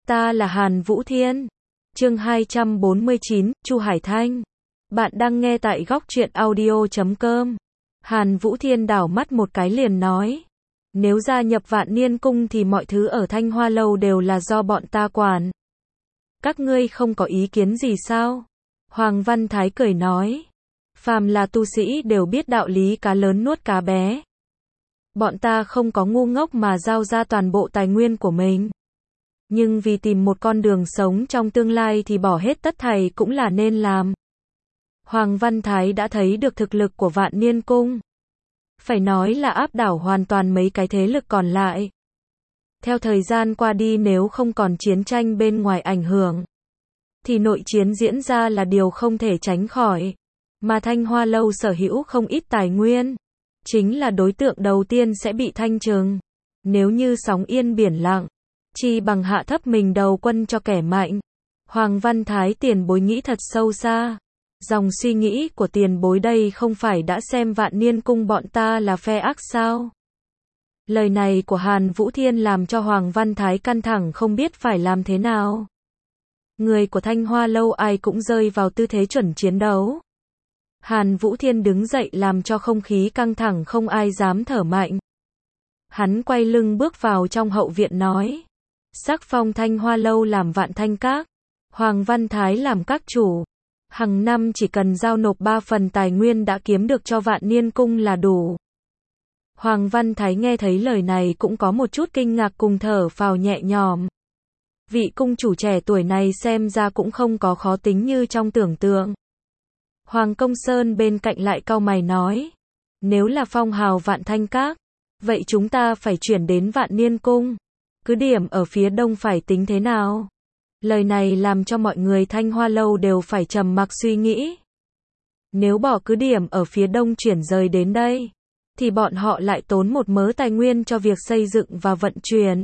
Ta là Hàn Vũ Thiên. Chương 249, Chu Hải Thanh. Bạn đang nghe tại góc truyện audio.com. Hàn Vũ Thiên đảo mắt một cái liền nói. Nếu gia nhập Vạn Niên Cung thì mọi thứ ở Thanh Hoa Lâu đều là do bọn ta quản. Các ngươi không có ý kiến gì sao? Hoàng Văn Thái cười nói. Phàm là tu sĩ đều biết đạo lý cá lớn nuốt cá bé. Bọn ta không có ngu ngốc mà giao ra toàn bộ tài nguyên của mình. Nhưng vì tìm một con đường sống trong tương lai thì bỏ hết tất thảy cũng là nên làm. Hoàng Văn Thái đã thấy được thực lực của Vạn Niên Cung. Phải nói là áp đảo hoàn toàn mấy cái thế lực còn lại. Theo thời gian qua đi, nếu không còn chiến tranh bên ngoài ảnh hưởng, thì nội chiến diễn ra là điều không thể tránh khỏi. Mà Thanh Hoa Lâu sở hữu không ít tài nguyên, chính là đối tượng đầu tiên sẽ bị thanh trừng. Nếu như sóng yên biển lặng, chi bằng hạ thấp mình đầu quân cho kẻ mạnh. Hoàng Văn Thái tiền bối nghĩ thật sâu xa. Dòng suy nghĩ của tiền bối đây không phải đã xem Vạn Niên Cung bọn ta là phe ác sao? Lời này của Hàn Vũ Thiên làm cho Hoàng Văn Thái căng thẳng không biết phải làm thế nào. Người của Thanh Hoa Lâu ai cũng rơi vào tư thế chuẩn chiến đấu. Hàn Vũ Thiên đứng dậy làm cho không khí căng thẳng không ai dám thở mạnh. Hắn quay lưng bước vào trong hậu viện nói. Sắc phong Thanh Hoa Lâu làm Vạn Thanh Các, Hoàng Văn Thái làm các chủ. Hàng năm chỉ cần giao nộp 3 phần tài nguyên đã kiếm được cho Vạn Niên Cung là đủ. Hoàng Văn Thái nghe thấy lời này cũng có một chút kinh ngạc cùng thở phào nhẹ nhõm. Vị cung chủ trẻ tuổi này xem ra cũng không có khó tính như trong tưởng tượng. Hoàng Công Sơn bên cạnh lại cau mày nói. Nếu là phong hào Vạn Thanh Các, vậy chúng ta phải chuyển đến Vạn Niên Cung. Cứ điểm ở phía đông phải tính thế nào? Lời này làm cho mọi người Thanh Hoa Lâu đều phải trầm mặc suy nghĩ. Nếu bỏ cứ điểm ở phía đông chuyển rời đến đây, thì bọn họ lại tốn một mớ tài nguyên cho việc xây dựng và vận chuyển.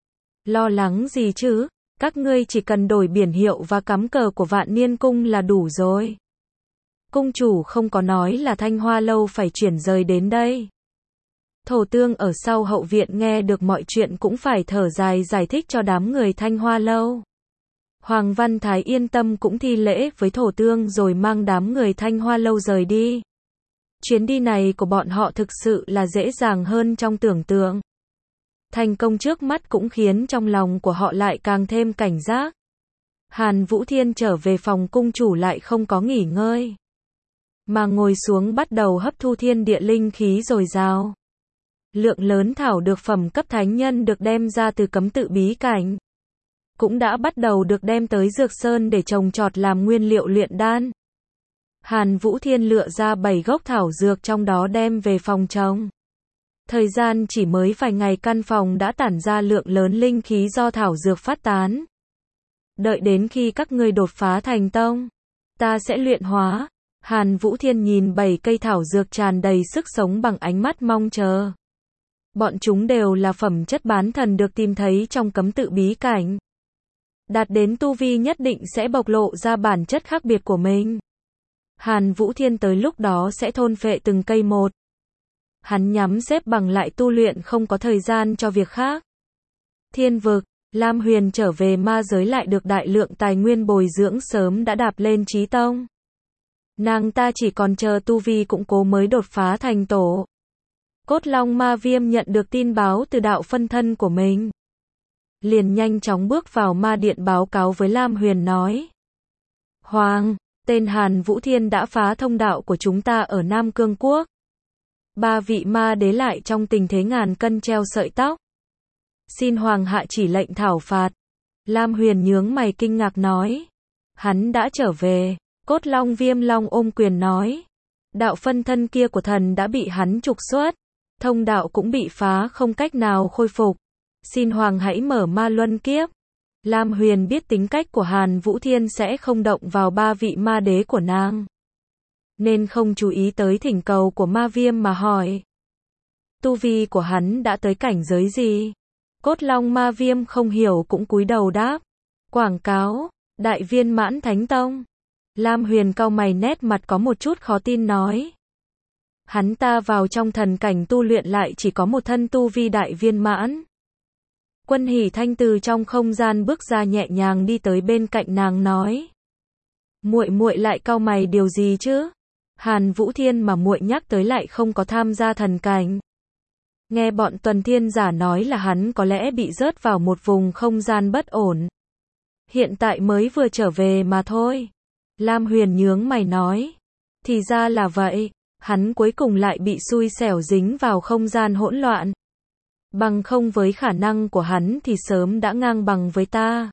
Lo lắng gì chứ? Các ngươi chỉ cần đổi biển hiệu và cắm cờ của Vạn Niên Cung là đủ rồi. Cung chủ không có nói là Thanh Hoa Lâu phải chuyển rời đến đây. Thổ Tương ở sau hậu viện nghe được mọi chuyện cũng phải thở dài giải thích cho đám người Thanh Hoa Lâu. Hoàng Văn Thái yên tâm cũng thi lễ với Thổ Tương rồi mang đám người Thanh Hoa Lâu rời đi. Chuyến đi này của bọn họ thực sự là dễ dàng hơn trong tưởng tượng. Thành công trước mắt cũng khiến trong lòng của họ lại càng thêm cảnh giác. Hàn Vũ Thiên trở về phòng cung chủ lại không có nghỉ ngơi, mà ngồi xuống bắt đầu hấp thu thiên địa linh khí dồi dào. Lượng lớn thảo dược phẩm cấp thánh nhân được đem ra từ cấm tự bí cảnh, cũng đã bắt đầu được đem tới Dược Sơn để trồng trọt làm nguyên liệu luyện đan. Hàn Vũ Thiên lựa ra 7 gốc thảo dược trong đó đem về phòng trồng. Thời gian chỉ mới vài ngày căn phòng đã tản ra lượng lớn linh khí do thảo dược phát tán. Đợi đến khi các ngươi đột phá thành tông, ta sẽ luyện hóa. Hàn Vũ Thiên nhìn 7 cây thảo dược tràn đầy sức sống bằng ánh mắt mong chờ. Bọn chúng đều là phẩm chất bán thần được tìm thấy trong cấm tự bí cảnh. Đạt đến tu vi nhất định sẽ bộc lộ ra bản chất khác biệt của mình. Hàn Vũ Thiên tới lúc đó sẽ thôn phệ từng cây một. Hắn nhắm xếp bằng lại tu luyện không có thời gian cho việc khác. Thiên vực, Lam Huyền trở về ma giới lại được đại lượng tài nguyên bồi dưỡng sớm đã đạp lên chí tông. Nàng ta chỉ còn chờ tu vi củng cố mới đột phá thành tổ. Cốt Long Ma Viêm nhận được tin báo từ đạo phân thân của mình, liền nhanh chóng bước vào ma điện báo cáo với Lam Huyền nói. Hoàng, tên Hàn Vũ Thiên đã phá thông đạo của chúng ta ở Nam Cương Quốc. 3 vị ma đế lại trong tình thế ngàn cân treo sợi tóc. Xin Hoàng hạ chỉ lệnh thảo phạt. Lam Huyền nhướng mày kinh ngạc nói. Hắn đã trở về. Cốt Long Viêm Long ôm quyền nói. Đạo phân thân kia của thần đã bị hắn trục xuất. Thông đạo cũng bị phá không cách nào khôi phục. Xin Hoàng hãy mở ma luân kiếp. Lam Huyền biết tính cách của Hàn Vũ Thiên sẽ không động vào 3 vị ma đế của nàng, nên không chú ý tới thỉnh cầu của Ma Viêm mà hỏi. Tu vi của hắn đã tới cảnh giới gì? Cốt Long Ma Viêm không hiểu cũng cúi đầu đáp. Quảng cáo, Đại Viên Mãn Thánh Tông. Lam Huyền cau mày nét mặt có một chút khó tin nói. Hắn ta vào trong thần cảnh tu luyện lại chỉ có một thân tu vi Đại Viên Mãn. Quân Hỷ Thanh từ trong không gian bước ra nhẹ nhàng đi tới bên cạnh nàng nói. Muội muội lại cau mày điều gì chứ? Hàn Vũ Thiên mà muội nhắc tới lại không có tham gia thần cảnh. Nghe bọn tuần thiên giả nói là hắn có lẽ bị rớt vào một vùng không gian bất ổn. Hiện tại mới vừa trở về mà thôi. Lam Huyền nhướng mày nói. Thì ra là vậy, hắn cuối cùng lại bị xui xẻo dính vào không gian hỗn loạn. Bằng không với khả năng của hắn thì sớm đã ngang bằng với ta.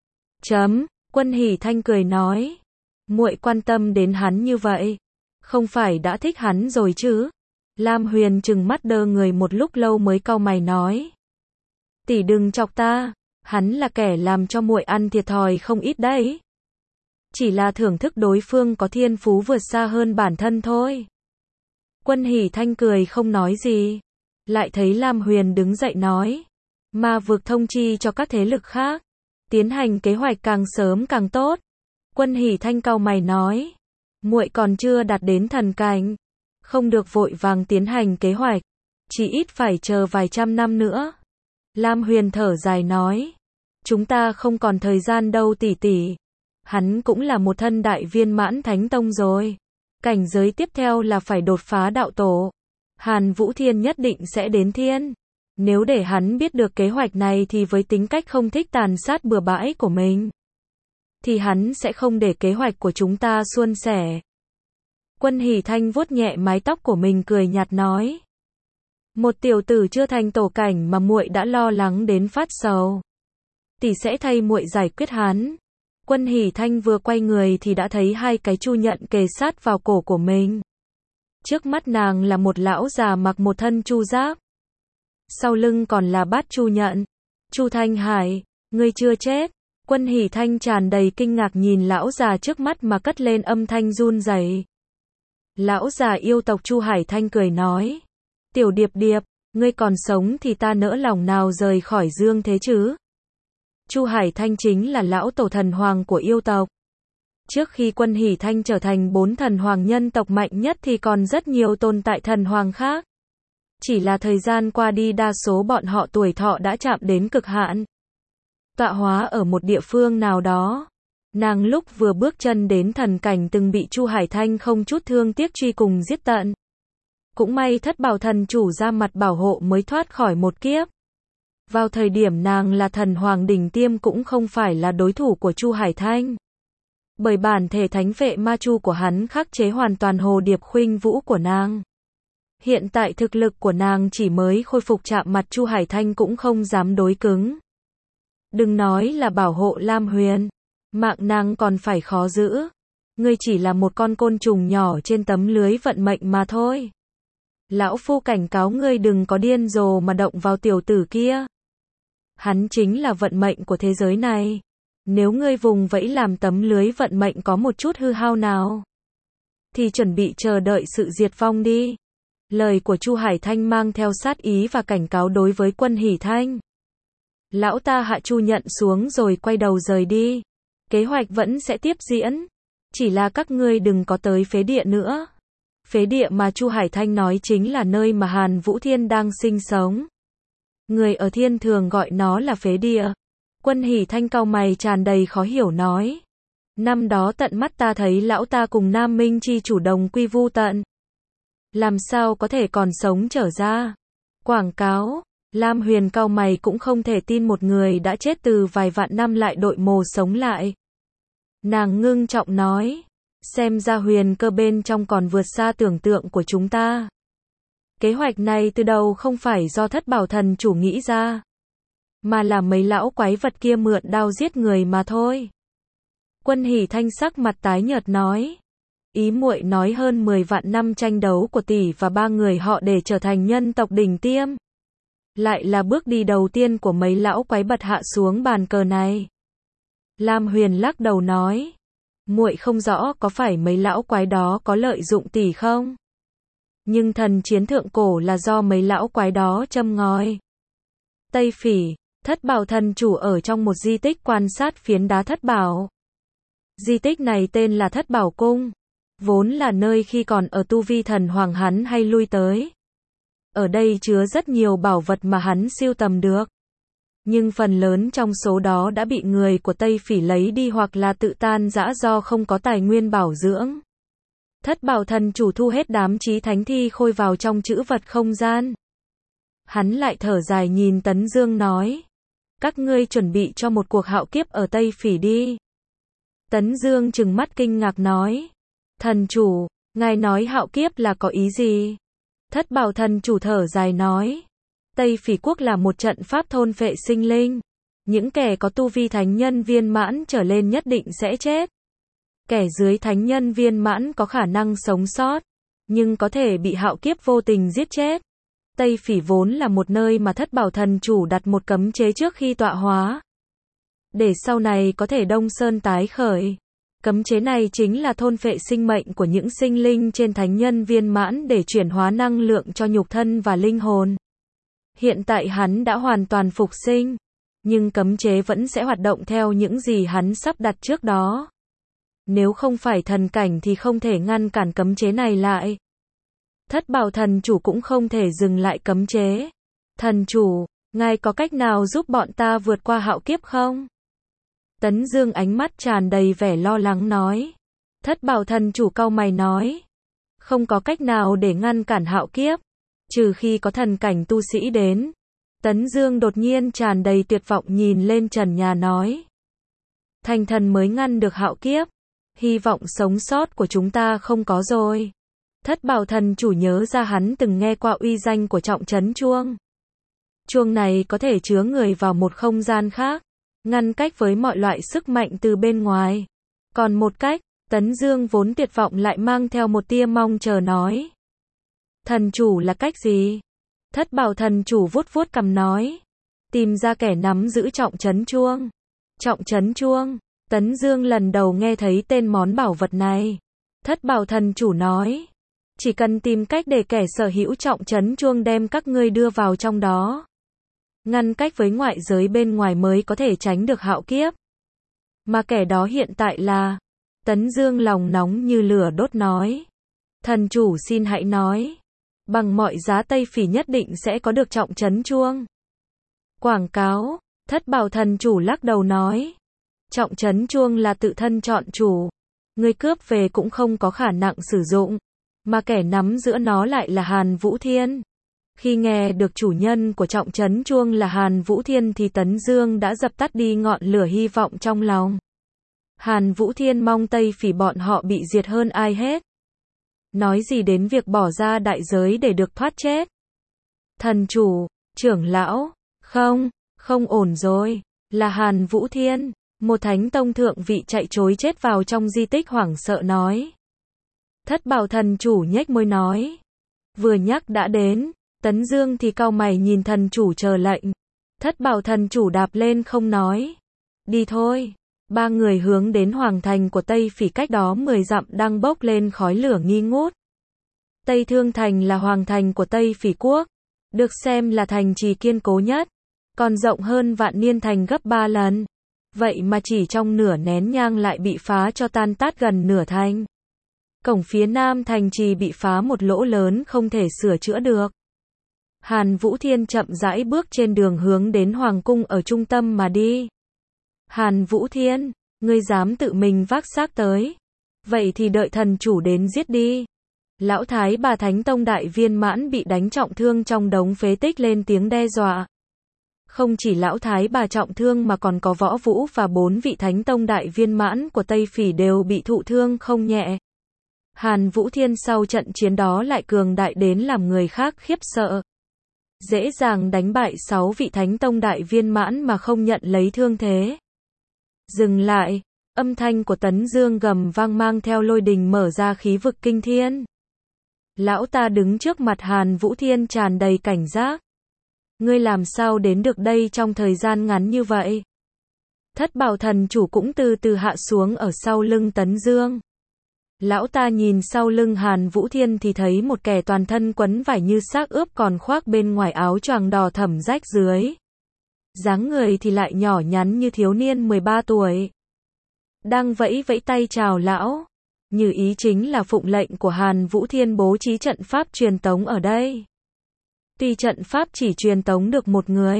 Quân Hỷ Thanh cười nói. Muội quan tâm đến hắn như vậy, không phải đã thích hắn rồi chứ? Lam Huyền trừng mắt đơ người một lúc lâu mới cau mày nói. Tỷ đừng chọc ta, hắn là kẻ làm cho muội ăn thiệt thòi không ít đấy. Chỉ là thưởng thức đối phương có thiên phú vượt xa hơn bản thân thôi. Quân Hỷ Thanh cười không nói gì. Lại thấy Lam Huyền đứng dậy nói. Ma vực thông chi cho các thế lực khác. Tiến hành kế hoạch càng sớm càng tốt. Quân Hỷ Thanh cau mày nói. Muội còn chưa đạt đến thần cảnh. Không được vội vàng tiến hành kế hoạch. Chỉ ít phải chờ vài trăm năm nữa. Lam Huyền thở dài nói. Chúng ta không còn thời gian đâu tỷ tỷ. Hắn cũng là một thân đại viên mãn thánh tông rồi. Cảnh giới tiếp theo là phải đột phá đạo tổ. Hàn Vũ Thiên nhất định sẽ đến thiên. Nếu để hắn biết được kế hoạch này thì với tính cách không thích tàn sát bừa bãi của mình, thì hắn sẽ không để kế hoạch của chúng ta suôn sẻ. Quân Hỷ Thanh vuốt nhẹ mái tóc của mình cười nhạt nói. Một tiểu tử chưa thành tổ cảnh mà muội đã lo lắng đến phát sầu. Tỷ sẽ thay muội giải quyết hắn. Quân Hỷ Thanh vừa quay người thì đã thấy hai cái chu nhận kề sát vào cổ của mình. Trước mắt nàng là một lão già mặc một thân chu giáp. Sau lưng còn là bát chu nhận. Chu Thanh Hải, ngươi chưa chết. Quân Hỷ Thanh tràn đầy kinh ngạc nhìn lão già trước mắt mà cất lên âm thanh run rẩy. Lão già yêu tộc Chu Hải Thanh cười nói. Tiểu Điệp Điệp, ngươi còn sống thì ta nỡ lòng nào rời khỏi dương thế chứ? Chu Hải Thanh chính là lão tổ thần hoàng của yêu tộc. Trước khi Quân Hỷ Thanh trở thành 4 thần hoàng nhân tộc mạnh nhất thì còn rất nhiều tồn tại thần hoàng khác. Chỉ là thời gian qua đi đa số bọn họ tuổi thọ đã chạm đến cực hạn. Tọa hóa ở một địa phương nào đó. Nàng lúc vừa bước chân đến thần cảnh từng bị Chu Hải Thanh không chút thương tiếc truy cùng giết tận. Cũng may Thất Bảo thần chủ ra mặt bảo hộ mới thoát khỏi một kiếp. Vào thời điểm nàng là thần hoàng đỉnh tiêm cũng không phải là đối thủ của Chu Hải Thanh. Bởi bản thể thánh vệ ma chu của hắn khắc chế hoàn toàn hồ điệp khuynh vũ của nàng. Hiện tại thực lực của nàng chỉ mới khôi phục chạm mặt Chu Hải Thanh cũng không dám đối cứng. Đừng nói là bảo hộ Lam Huyền, mạng nàng còn phải khó giữ. Ngươi chỉ là một con côn trùng nhỏ trên tấm lưới vận mệnh mà thôi. Lão phu cảnh cáo ngươi đừng có điên rồ mà động vào tiểu tử kia. Hắn chính là vận mệnh của thế giới này. Nếu ngươi vùng vẫy làm tấm lưới vận mệnh có một chút hư hao nào, thì chuẩn bị chờ đợi sự diệt vong đi. Lời của Chu Hải Thanh mang theo sát ý và cảnh cáo đối với Quân Hỷ Thanh. Lão ta hạ chu nhận xuống rồi quay đầu rời đi. Kế hoạch vẫn sẽ tiếp diễn. Chỉ là các ngươi đừng có tới phế địa nữa. Phế địa mà Chu Hải Thanh nói chính là nơi mà Hàn Vũ Thiên đang sinh sống. Người ở thiên thường gọi nó là phế địa. Quân Hỷ Thanh cau mày tràn đầy khó hiểu nói. Năm đó tận mắt ta thấy lão ta cùng Nam Minh chi chủ đồng quy vu tận. Làm sao có thể còn sống trở ra? Quảng cáo. Lam Huyền cau mày cũng không thể tin một người đã chết từ vài vạn năm lại đội mồ sống lại. Nàng ngưng trọng nói. Xem ra Huyền cơ bên trong còn vượt xa tưởng tượng của chúng ta. Kế hoạch này từ đầu không phải do Thất Bảo thần chủ nghĩ ra, mà là mấy lão quái vật kia mượn đao giết người mà thôi. Quân Hỷ Thanh sắc mặt tái nhợt nói. Ý muội nói hơn 10 vạn năm tranh đấu của tỷ và 3 người họ để trở thành nhân tộc đỉnh tiêm. Lại là bước đi đầu tiên của mấy lão quái vật hạ xuống bàn cờ này. Lam Huyền lắc đầu nói. Muội không rõ có phải mấy lão quái đó có lợi dụng tỷ không? Nhưng thần chiến thượng cổ là do mấy lão quái đó châm ngòi. Tây Phỉ, Thất Bảo thần chủ ở trong một di tích quan sát phiến đá Thất Bảo. Di tích này tên là Thất Bảo Cung. Vốn là nơi khi còn ở tu vi thần hoàng hắn hay lui tới. Ở đây chứa rất nhiều bảo vật mà hắn sưu tầm được. Nhưng phần lớn trong số đó đã bị người của Tây Phỉ lấy đi hoặc là tự tan rã do không có tài nguyên bảo dưỡng. Thất Bảo Thần Chủ thu hết đám chí thánh thi khôi vào trong trữ vật không gian. Hắn lại thở dài nhìn Tấn Dương nói. Các ngươi chuẩn bị cho một cuộc hạo kiếp ở Tây Phỉ đi. Tấn Dương trừng mắt kinh ngạc nói. Thần chủ, ngài nói hạo kiếp là có ý gì? Thất Bảo Thần Chủ thở dài nói. Tây Phỉ quốc là một trận pháp thôn phệ sinh linh. Những kẻ có tu vi thánh nhân viên mãn trở lên nhất định sẽ chết. Kẻ dưới thánh nhân viên mãn có khả năng sống sót, nhưng có thể bị hạo kiếp vô tình giết chết. Tây Phỉ vốn là một nơi mà Thất Bảo Thần Chủ đặt một cấm chế trước khi tọa hóa, để sau này có thể đông sơn tái khởi. Cấm chế này chính là thôn phệ sinh mệnh của những sinh linh trên thánh nhân viên mãn để chuyển hóa năng lượng cho nhục thân và linh hồn. Hiện tại hắn đã hoàn toàn phục sinh, nhưng cấm chế vẫn sẽ hoạt động theo những gì hắn sắp đặt trước đó. Nếu không phải thần cảnh thì không thể ngăn cản cấm chế này lại. Thất Bảo Thần Chủ cũng không thể dừng lại cấm chế. Thần chủ, ngài có cách nào giúp bọn ta vượt qua hạo kiếp không? Tấn Dương ánh mắt tràn đầy vẻ lo lắng nói. Thất Bảo Thần Chủ cau mày nói. Không có cách nào để ngăn cản hạo kiếp, trừ khi có thần cảnh tu sĩ đến. Tấn Dương đột nhiên tràn đầy tuyệt vọng nhìn lên trần nhà nói. Thành thần mới ngăn được hạo kiếp. Hy vọng sống sót của chúng ta không có rồi. Thất Bảo Thần Chủ nhớ ra hắn từng nghe qua uy danh của trọng trấn chuông. Chuông này có thể chứa người vào một không gian khác, ngăn cách với mọi loại sức mạnh từ bên ngoài. Còn một cách, Tấn Dương vốn tuyệt vọng lại mang theo một tia mong chờ nói. Thần chủ là cách gì? Thất Bảo Thần Chủ vuốt vuốt cằm nói. Tìm ra kẻ nắm giữ trọng trấn chuông. Trọng trấn chuông. Tấn Dương lần đầu nghe thấy tên món bảo vật này. Thất Bảo Thần Chủ nói. Chỉ cần tìm cách để kẻ sở hữu trọng trấn chuông đem các ngươi đưa vào trong đó, ngăn cách với ngoại giới bên ngoài mới có thể tránh được hạo kiếp. Mà kẻ đó hiện tại là... Tấn Dương lòng nóng như lửa đốt nói. Thần chủ xin hãy nói. Bằng mọi giá Tây Phỉ nhất định sẽ có được trọng trấn chuông. Quảng cáo. Thất Bảo Thần Chủ lắc đầu nói. Trọng trấn chuông là tự thân chọn chủ. Người cướp về cũng không có khả năng sử dụng. Mà kẻ nắm giữ nó lại là Hàn Vũ Thiên. Khi nghe được chủ nhân của trọng trấn chuông là Hàn Vũ Thiên thì Tấn Dương đã dập tắt đi ngọn lửa hy vọng trong lòng. Hàn Vũ Thiên mong Tây Phỉ bọn họ bị diệt hơn ai hết. Nói gì đến việc bỏ ra đại giới để được thoát chết. Thần chủ, trưởng lão, không ổn rồi. Là Hàn Vũ Thiên, một thánh tông thượng vị chạy trối chết vào trong di tích hoảng sợ nói. Thất Bảo Thần Chủ nhếch môi nói. Vừa nhắc đã đến, Tấn Dương thì cau mày nhìn thần chủ chờ lệnh. Thất Bảo Thần Chủ đạp lên không nói. Đi thôi. Ba người hướng đến hoàng thành của Tây Phỉ cách đó 10 dặm đang bốc lên khói lửa nghi ngút. Tây Thương Thành là hoàng thành của Tây Phỉ quốc, được xem là thành trì kiên cố nhất, còn rộng hơn Vạn Niên Thành gấp 3 lần. Vậy mà chỉ trong nửa nén nhang lại bị phá cho tan tát gần nửa thành. Cổng phía nam thành trì bị phá một lỗ lớn không thể sửa chữa được. Hàn Vũ Thiên chậm rãi bước trên đường hướng đến hoàng cung ở trung tâm mà đi. Hàn Vũ Thiên, ngươi dám tự mình vác xác tới. Vậy thì đợi thần chủ đến giết đi. Lão Thái bà Thánh Tông đại viên mãn bị đánh trọng thương trong đống phế tích lên tiếng đe dọa. Không chỉ lão Thái bà trọng thương mà còn có Võ Vũ và 4 vị Thánh Tông đại viên mãn của Tây Phỉ đều bị thụ thương không nhẹ. Hàn Vũ Thiên sau trận chiến đó lại cường đại đến làm người khác khiếp sợ. Dễ dàng đánh bại 6 vị Thánh Tông đại viên mãn mà không nhận lấy thương thế. Dừng lại, âm thanh của Tấn Dương gầm vang mang theo lôi đình mở ra khí vực kinh thiên. Lão ta đứng trước mặt Hàn Vũ Thiên tràn đầy cảnh giác. Ngươi làm sao đến được đây trong thời gian ngắn như vậy? Thất Bảo Thần Chủ cũng từ từ hạ xuống ở sau lưng Tấn Dương. Lão ta nhìn sau lưng Hàn Vũ Thiên thì thấy một kẻ toàn thân quấn vải như xác ướp còn khoác bên ngoài áo choàng đỏ thẫm rách dưới. Dáng người thì lại nhỏ nhắn như thiếu niên 13 tuổi. Đang vẫy vẫy tay chào lão. Như ý chính là phụng lệnh của Hàn Vũ Thiên bố trí trận pháp truyền tống ở đây. Tuy trận pháp chỉ truyền tống được một người,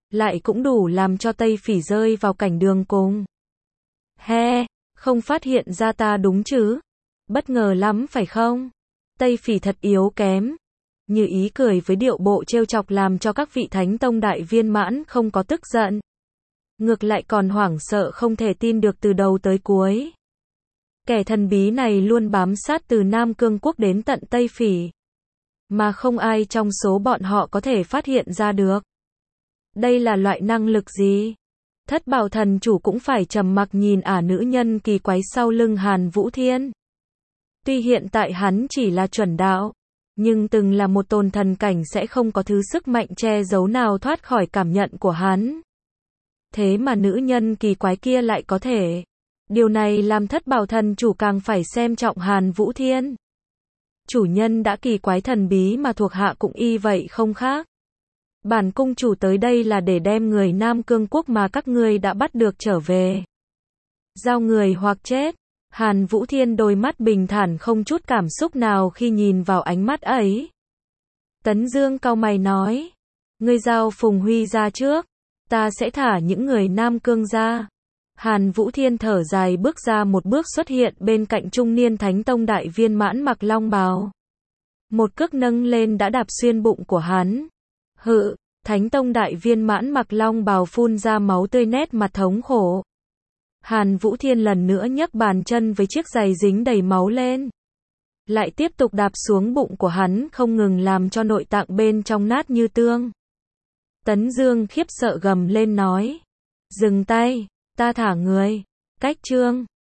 lại cũng đủ làm cho Tây Phỉ rơi vào cảnh đường cùng. He, không phát hiện ra ta đúng chứ? Bất ngờ lắm phải không? Tây Phỉ thật yếu kém. Như ý cười với điệu bộ trêu chọc làm cho các vị Thánh Tông đại viên mãn không có tức giận. Ngược lại còn hoảng sợ không thể tin được từ đầu tới cuối. Kẻ thần bí này luôn bám sát từ Nam Cương Quốc đến tận Tây Phỉ. Mà không ai trong số bọn họ có thể phát hiện ra được. Đây là loại năng lực gì? Thất Bảo thần chủ cũng phải trầm mặc nhìn nữ nhân kỳ quái sau lưng Hàn Vũ Thiên. Tuy hiện tại hắn chỉ là chuẩn đạo, nhưng từng là một tôn thần cảnh sẽ không có thứ sức mạnh che giấu nào thoát khỏi cảm nhận của hắn. Thế mà nữ nhân kỳ quái kia lại có thể. Điều này làm Thất Bảo thần chủ càng phải xem trọng Hàn Vũ Thiên. Chủ nhân đã kỳ quái thần bí mà thuộc hạ cũng y vậy không khác. Bản cung chủ tới đây là để đem người Nam Cương Quốc mà các ngươi đã bắt được trở về. Giao người hoặc chết. Hàn Vũ Thiên đôi mắt bình thản không chút cảm xúc nào khi nhìn vào ánh mắt ấy. Tấn Dương cau mày nói. Ngươi giao Phùng Huy ra trước. Ta sẽ thả những người Nam Cương ra. Hàn Vũ Thiên thở dài bước ra một bước xuất hiện bên cạnh trung niên Thánh Tông đại viên mãn mặc long bào. Một cước nâng lên đã đạp xuyên bụng của hắn. Hự, Thánh Tông đại viên mãn mặc long bào phun ra máu tươi nét mặt thống khổ. Hàn Vũ Thiên lần nữa nhấc bàn chân với chiếc giày dính đầy máu lên. Lại tiếp tục đạp xuống bụng của hắn không ngừng làm cho nội tạng bên trong nát như tương. Tấn Dương khiếp sợ gầm lên nói. Dừng tay, ta thả người. Cách chương